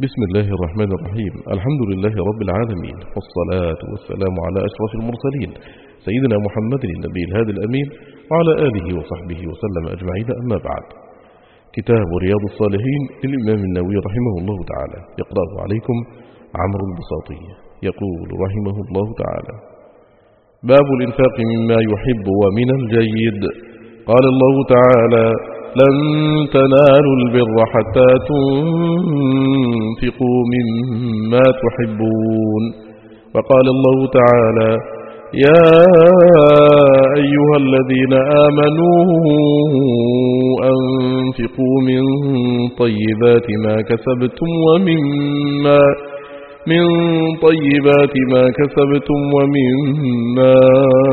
بسم الله الرحمن الرحيم. الحمد لله رب العالمين، والصلاة والسلام على أشرف المرسلين سيدنا محمد النبي الهادي الأمين وعلى آله وصحبه وسلم أجمعين. أما بعد، كتاب رياض الصالحين للإمام النووي رحمه الله تعالى، يقرأه عليكم عمرو البساطي. يقول رحمه الله تعالى: باب الإنفاق مما يحب ومن الجيد. قال الله تعالى: لن تنالوا البر حتى تنفقوا مما تحبون. وقال الله تعالى: يا أيها الذين آمنوا أنفقوا من طيبات ما كسبتم ومما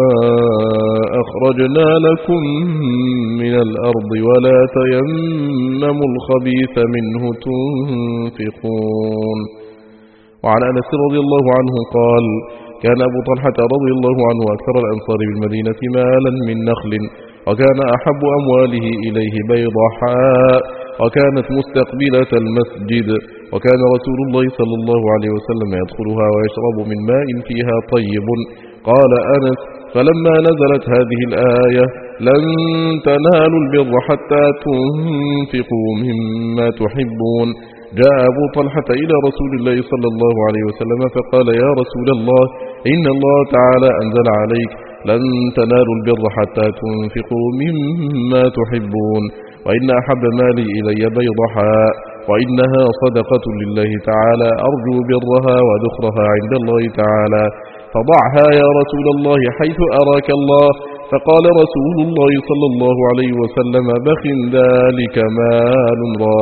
أخرجنا لكم من الأرض ولا تيمموا الخبيث منه تنفقون. وعن أنس رضي الله عنه قال: كان أبو طلحة رضي الله عنه أكثر الأنصار بالمدينة مالا من نخل، وكان أحب أمواله إليه بيضحاء، وكانت مستقبلة المسجد، وكان رسول الله صلى الله عليه وسلم يدخلها ويشرب من ماء فيها طيب. قال أنس: فلما نزلت هذه الآية: لن تنالوا البر حتى تنفقوا مما تحبون، جاء أبو طلحة إلى رسول الله صلى الله عليه وسلم فقال: يا رسول الله، إن الله تعالى أنزل عليك: لن تنالوا البر حتى تنفقوا مما تحبون، وإن أحب مالي إلي بيضحاء، وإنها صدقة لله تعالى، أرجو برها وذخرها عند الله تعالى، فضعها يا رسول الله حيث أراك الله. فقال رسول الله صلى الله عليه وسلم: بخ، ذلك مال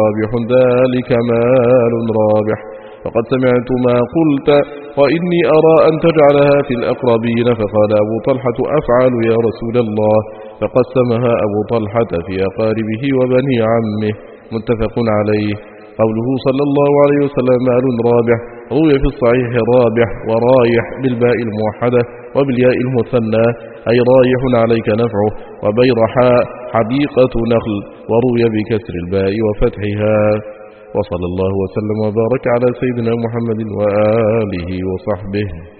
رابح، فقد سمعت ما قلت، وإني أرى أن تجعلها في الأقربين. فقال أبو طلحة: أفعل يا رسول الله. فقسمها أبو طلحة في أقاربه وبني عمه. متفق عليه. قوله صلى الله عليه وسلم مال رابح، روي في الصحيح رابح ورايح بالباء الموحدة وبالياء المثنى، أي رايح عليك نفعه، وبيرحاء حديقة نخل، وروي بكسر الباء وفتحها. وصلى الله وسلم وبارك على سيدنا محمد وآله وصحبه.